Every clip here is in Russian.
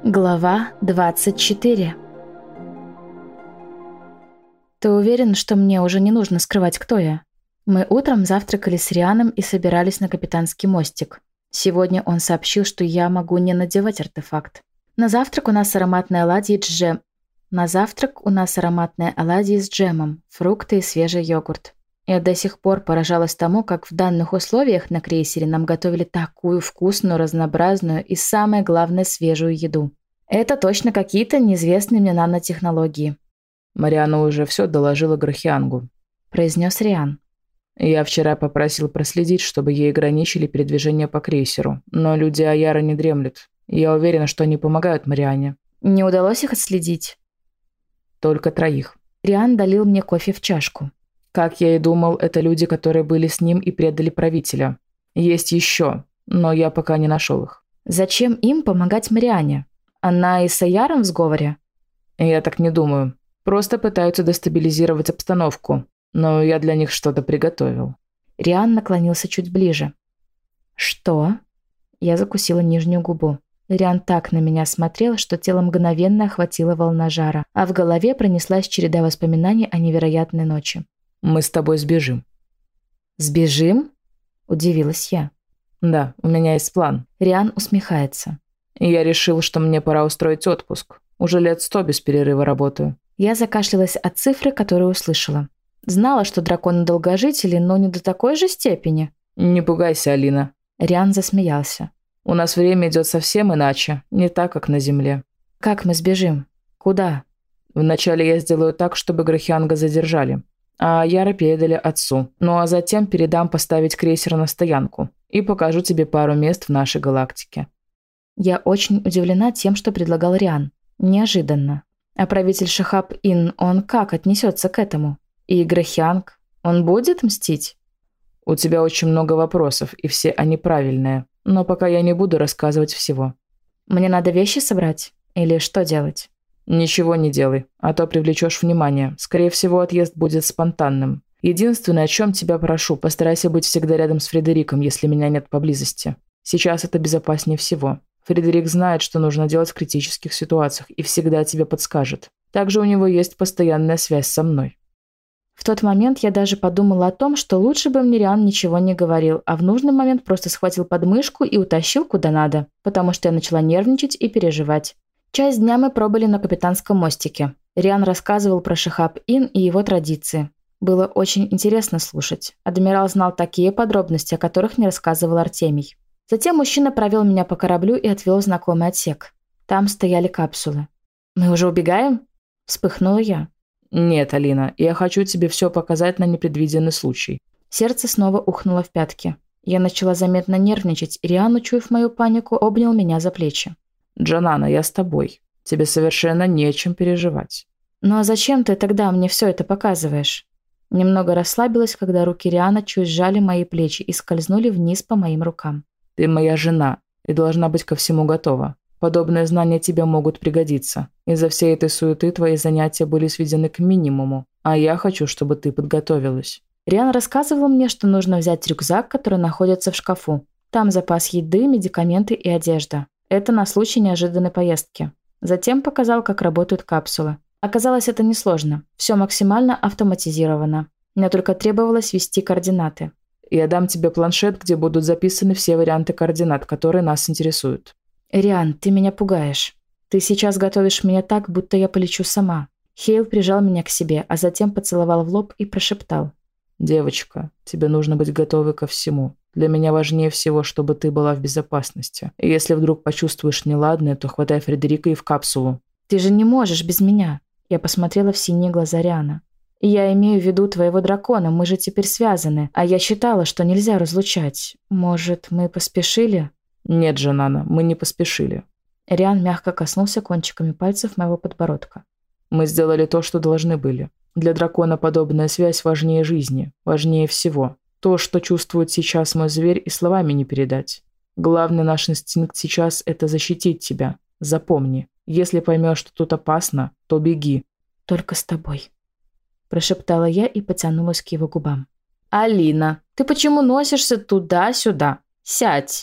Глава 24. Ты уверен, что мне уже не нужно скрывать, кто я? Мы утром завтракали с Рианом и собирались на капитанский мостик. Сегодня он сообщил, что я могу не надевать артефакт. На завтрак у нас ароматные оладьи с джемом, фрукты и свежий йогурт. Я до сих пор поражалась тому, как в данных условиях на крейсере нам готовили такую вкусную, разнообразную и, самое главное, свежую еду. Это точно какие-то неизвестные мне нанотехнологии. «Мариана уже все доложила Грохиангу», – произнес Риан. «Я вчера попросил проследить, чтобы ей ограничили передвижение по крейсеру, но люди Аяра не дремлют. Я уверена, что они помогают Мариане». «Не удалось их отследить?» «Только 3. Риан долил мне кофе в чашку. Как я и думал, это люди, которые были с ним и предали правителя. Есть еще, но я пока не нашел их». «Зачем им помогать Мариане? Она и с Аяром в сговоре?» «Я так не думаю. Просто пытаются дестабилизировать обстановку. Но я для них что-то приготовил». Риан наклонился чуть ближе. «Что?» Я закусила нижнюю губу. Риан так на меня смотрел, что тело мгновенно охватила волна жара, а в голове пронеслась череда воспоминаний о невероятной ночи. «Мы с тобой сбежим». «Сбежим?» – удивилась я. «Да, у меня есть план». Риан усмехается. «Я решил, что мне пора устроить отпуск. Уже лет 100 без перерыва работаю». Я закашлялась от цифры, которую услышала. Знала, что драконы долгожители, но не до такой же степени. «Не пугайся, Алина». Риан засмеялся. «У нас время идет совсем иначе, не так, как на Земле». «Как мы сбежим? Куда?» «Вначале я сделаю так, чтобы Грохианга задержали, а Яра передали отцу. Ну а затем передам поставить крейсер на стоянку и покажу тебе пару мест в нашей галактике». Я очень удивлена тем, что предлагал Риан. Неожиданно. А правитель Шахаб-Ин, он как отнесется к этому? И Грохианг, он будет мстить? «У тебя очень много вопросов, и все они правильные. Но пока я не буду рассказывать всего». «Мне надо вещи собрать? Или что делать?» «Ничего не делай, а то привлечешь внимание. Скорее всего, отъезд будет спонтанным. Единственное, о чем тебя прошу, постарайся быть всегда рядом с Фредериком, если меня нет поблизости. Сейчас это безопаснее всего. Фредерик знает, что нужно делать в критических ситуациях и всегда тебе подскажет. Также у него есть постоянная связь со мной». В тот момент я даже подумала о том, что лучше бы мне Риан ничего не говорил, а в нужный момент просто схватил подмышку и утащил куда надо, потому что я начала нервничать и переживать. Часть дня мы пробыли на капитанском мостике. Риан рассказывал про Шахаб-Ин и его традиции. Было очень интересно слушать. Адмирал знал такие подробности, о которых не рассказывал Артемий. Затем мужчина провел меня по кораблю и отвел в знакомый отсек. Там стояли капсулы. «Мы уже убегаем?» – вспыхнула я. «Нет, Алина, я хочу тебе все показать на непредвиденный случай». Сердце снова ухнуло в пятки. Я начала заметно нервничать, и Риан, учуяв мою панику, обнял меня за плечи. «Джанана, я с тобой. Тебе совершенно не о чем переживать». «Ну а зачем ты тогда мне все это показываешь?» Немного расслабилась, когда руки Риана чуть сжали мои плечи и скользнули вниз по моим рукам. «Ты моя жена и должна быть ко всему готова. Подобные знания тебе могут пригодиться. Из-за всей этой суеты твои занятия были сведены к минимуму, а я хочу, чтобы ты подготовилась». Риан рассказывал мне, что нужно взять рюкзак, который находится в шкафу. Там запас еды, медикаменты и одежда. Это на случай неожиданной поездки. Затем показал, как работают капсулы. Оказалось, это несложно. Все максимально автоматизировано. Мне только требовалось ввести координаты. «Я дам тебе планшет, где будут записаны все варианты координат, которые нас интересуют». «Риан, ты меня пугаешь. Ты сейчас готовишь меня так, будто я полечу сама». Хейл прижал меня к себе, а затем поцеловал в лоб и прошептал. «Девочка, тебе нужно быть готовой ко всему. Для меня важнее всего, чтобы ты была в безопасности. И если вдруг почувствуешь неладное, то хватай Фредерика и в капсулу». «Ты же не можешь без меня». Я посмотрела в синие глаза Риана. «Я имею в виду твоего дракона, мы же теперь связаны. А я считала, что нельзя разлучать. Может, мы поспешили?» «Нет, Джанана, мы не поспешили». Риан мягко коснулся кончиками пальцев моего подбородка. «Мы сделали то, что должны были. Для дракона подобная связь важнее жизни, важнее всего. То, что чувствует сейчас мой зверь, и словами не передать. Главный наш инстинкт сейчас – это защитить тебя. Запомни, если поймешь, что тут опасно, то беги». «Только с тобой», – прошептала я и потянулась к его губам. «Алина, ты почему носишься туда-сюда? Сядь!»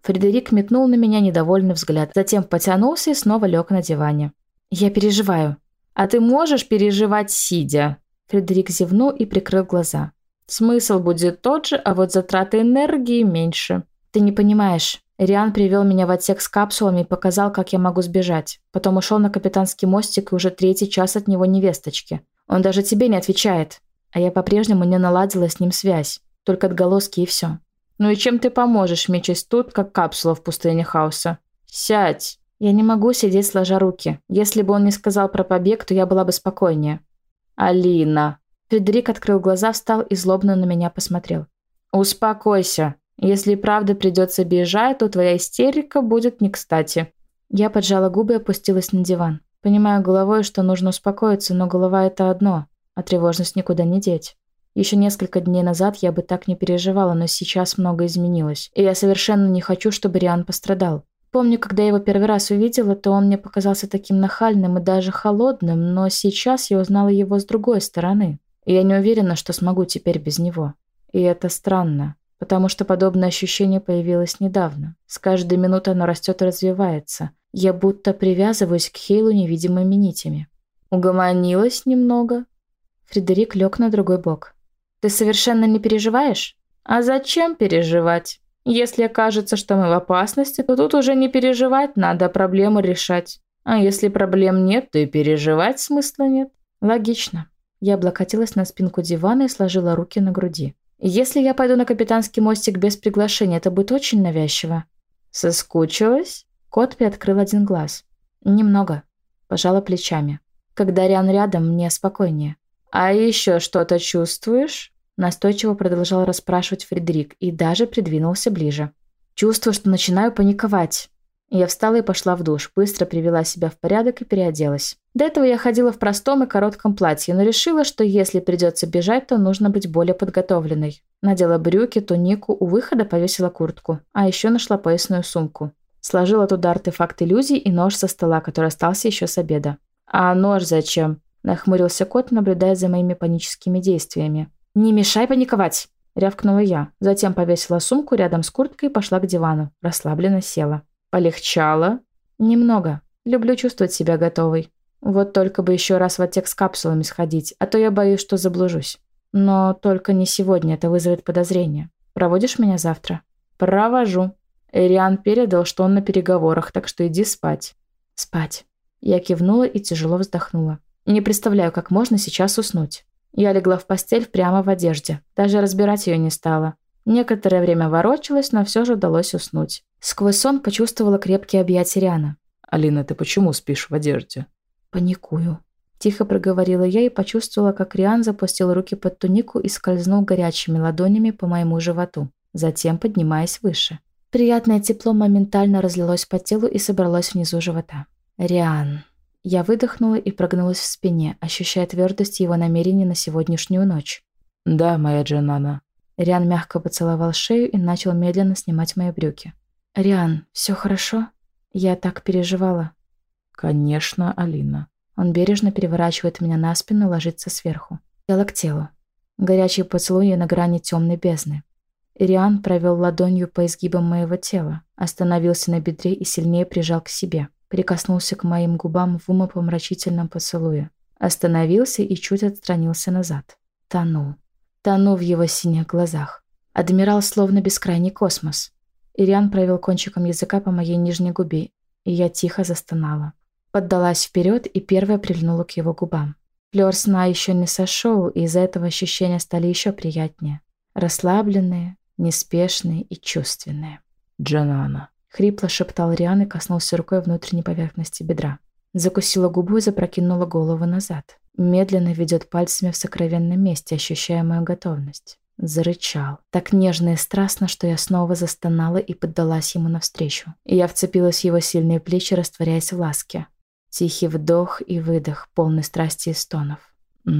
Фредерик метнул на меня недовольный взгляд, затем потянулся и снова лег на диване. «Я переживаю». «А ты можешь переживать, сидя?» Фредерик зевнул и прикрыл глаза. «Смысл будет тот же, а вот затраты энергии меньше». «Ты не понимаешь. Риан привел меня в отсек с капсулами и показал, как я могу сбежать. Потом ушел на капитанский мостик, и уже 3-й час от него невесточки. Он даже тебе не отвечает. А я по-прежнему не наладила с ним связь. Только отголоски и все. Ну и чем ты поможешь, мечась тут, как капсула в пустыне хаоса? Сядь!» Я не могу сидеть сложа руки. Если бы он не сказал про побег, то я была бы спокойнее. «Алина!» Фредерик открыл глаза, встал и злобно на меня посмотрел. «Успокойся. Если правда придется бежать, то твоя истерика будет не кстати». Я поджала губы и опустилась на диван. Понимаю головой, что нужно успокоиться, но голова – это одно, а тревожность никуда не деть. Еще несколько дней назад я бы так не переживала, но сейчас многое изменилось. И я совершенно не хочу, чтобы Риан пострадал. Помню, когда я его первый раз увидела, то он мне показался таким нахальным и даже холодным, но сейчас я узнала его с другой стороны. И я не уверена, что смогу теперь без него. И это странно, потому что подобное ощущение появилось недавно. С каждой минутой оно растет и развивается. Я будто привязываюсь к Хейлу невидимыми нитями. Угомонилась немного. Фредерик лег на другой бок. «Ты совершенно не переживаешь?» «А зачем переживать? Если окажется, что мы в опасности, то тут уже не переживать надо, а проблему решать. А если проблем нет, то и переживать смысла нет». Логично. Я облокотилась на спинку дивана и сложила руки на груди. «Если я пойду на капитанский мостик без приглашения, это будет очень навязчиво». «Соскучилась?» Кот приоткрыл один глаз. «Немного». Пожала плечами. «Когда Риан рядом, мне спокойнее». «А еще что-то чувствуешь?» Настойчиво продолжал расспрашивать Фредерик и даже придвинулся ближе. «Чувствую, что начинаю паниковать». Я встала и пошла в душ, быстро привела себя в порядок и переоделась. До этого я ходила в простом и коротком платье, но решила, что если придется бежать, то нужно быть более подготовленной. Надела брюки, тунику, у выхода повесила куртку, а еще нашла поясную сумку. Сложила туда артефакт иллюзий и нож со стола, который остался еще с обеда. «А нож зачем?» – нахмурился кот, наблюдая за моими паническими действиями. «Не мешай паниковать!» – рявкнула я. Затем повесила сумку рядом с курткой и пошла к дивану. Расслабленно села. «Полегчало?» «Немного. Люблю чувствовать себя готовой. Вот только бы еще раз в отсек с капсулами сходить, а то я боюсь, что заблужусь. Но только не сегодня, это вызовет подозрение. Проводишь меня завтра?» «Провожу». Риан передал, что он на переговорах, так что иди спать. «Спать». Я кивнула и тяжело вздохнула. Не представляю, как можно сейчас уснуть. Я легла в постель прямо в одежде. Даже разбирать ее не стала. Некоторое время ворочалась, но все же удалось уснуть. Сквозь сон почувствовала крепкие объятия Риана. «Алина, ты почему спишь в одежде?» «Паникую». Тихо проговорила я и почувствовала, как Риан запустил руки под тунику и скользнул горячими ладонями по моему животу, затем поднимаясь выше. Приятное тепло моментально разлилось по телу и собралось внизу живота. «Риан». Я выдохнула и прогнулась в спине, ощущая твердость его намерений на сегодняшнюю ночь. «Да, моя Джанана». Риан мягко поцеловал шею и начал медленно снимать мои брюки. «Риан, все хорошо?» Я так переживала. «Конечно, Алина». Он бережно переворачивает меня на спину и ложится сверху. Тело к телу. Горячий поцелуй на грани темной бездны. Риан провел ладонью по изгибам моего тела, остановился на бедре и сильнее прижал к себе. Прикоснулся к моим губам в умопомрачительном поцелуе. Остановился и чуть отстранился назад. Тонул. Тону в его синих глазах. Адмирал словно бескрайний космос. Риан провел кончиком языка по моей нижней губе, и я тихо застонала. Поддалась вперед и первая прильнула к его губам. Флёр сна еще не сошел, и из-за этого ощущения стали еще приятнее. Расслабленные, неспешные и чувственные. «Джанана». Хрипло шептал Риан и коснулся рукой внутренней поверхности бедра. Закусила губу и запрокинула голову назад. Медленно ведет пальцами в сокровенном месте, ощущая мою готовность. Зарычал. Так нежно и страстно, что я снова застонала и поддалась ему навстречу. И я вцепилась в его сильные плечи, растворяясь в ласке. Тихий вдох и выдох, полный страсти и стонов.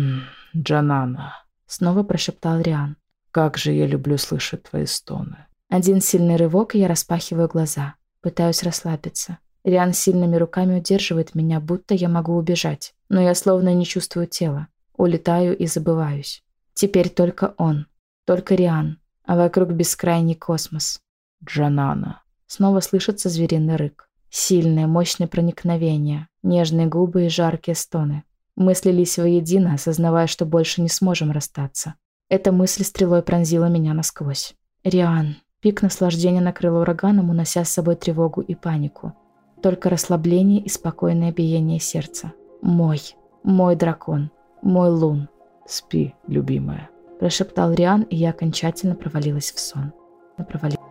Джанана. Снова прошептал Риан. «Как же я люблю слышать твои стоны». Один сильный рывок, и я распахиваю глаза. Пытаюсь расслабиться. Риан сильными руками удерживает меня, будто я могу убежать. Но я словно не чувствую тела. Улетаю и забываюсь. Теперь только он. Только Риан. А вокруг бескрайний космос. «Джанана». Снова слышится звериный рык. Сильное, мощное проникновение, нежные губы и жаркие стоны. Мы слились воедино, осознавая, что больше не сможем расстаться. Эта мысль стрелой пронзила меня насквозь. Риан. Пик наслаждения накрыл ураганом, унося с собой тревогу и панику. Только расслабление и спокойное биение сердца. Мой дракон, мой лун. «Спи, любимая», прошептал Риан, и я окончательно провалилась в сон.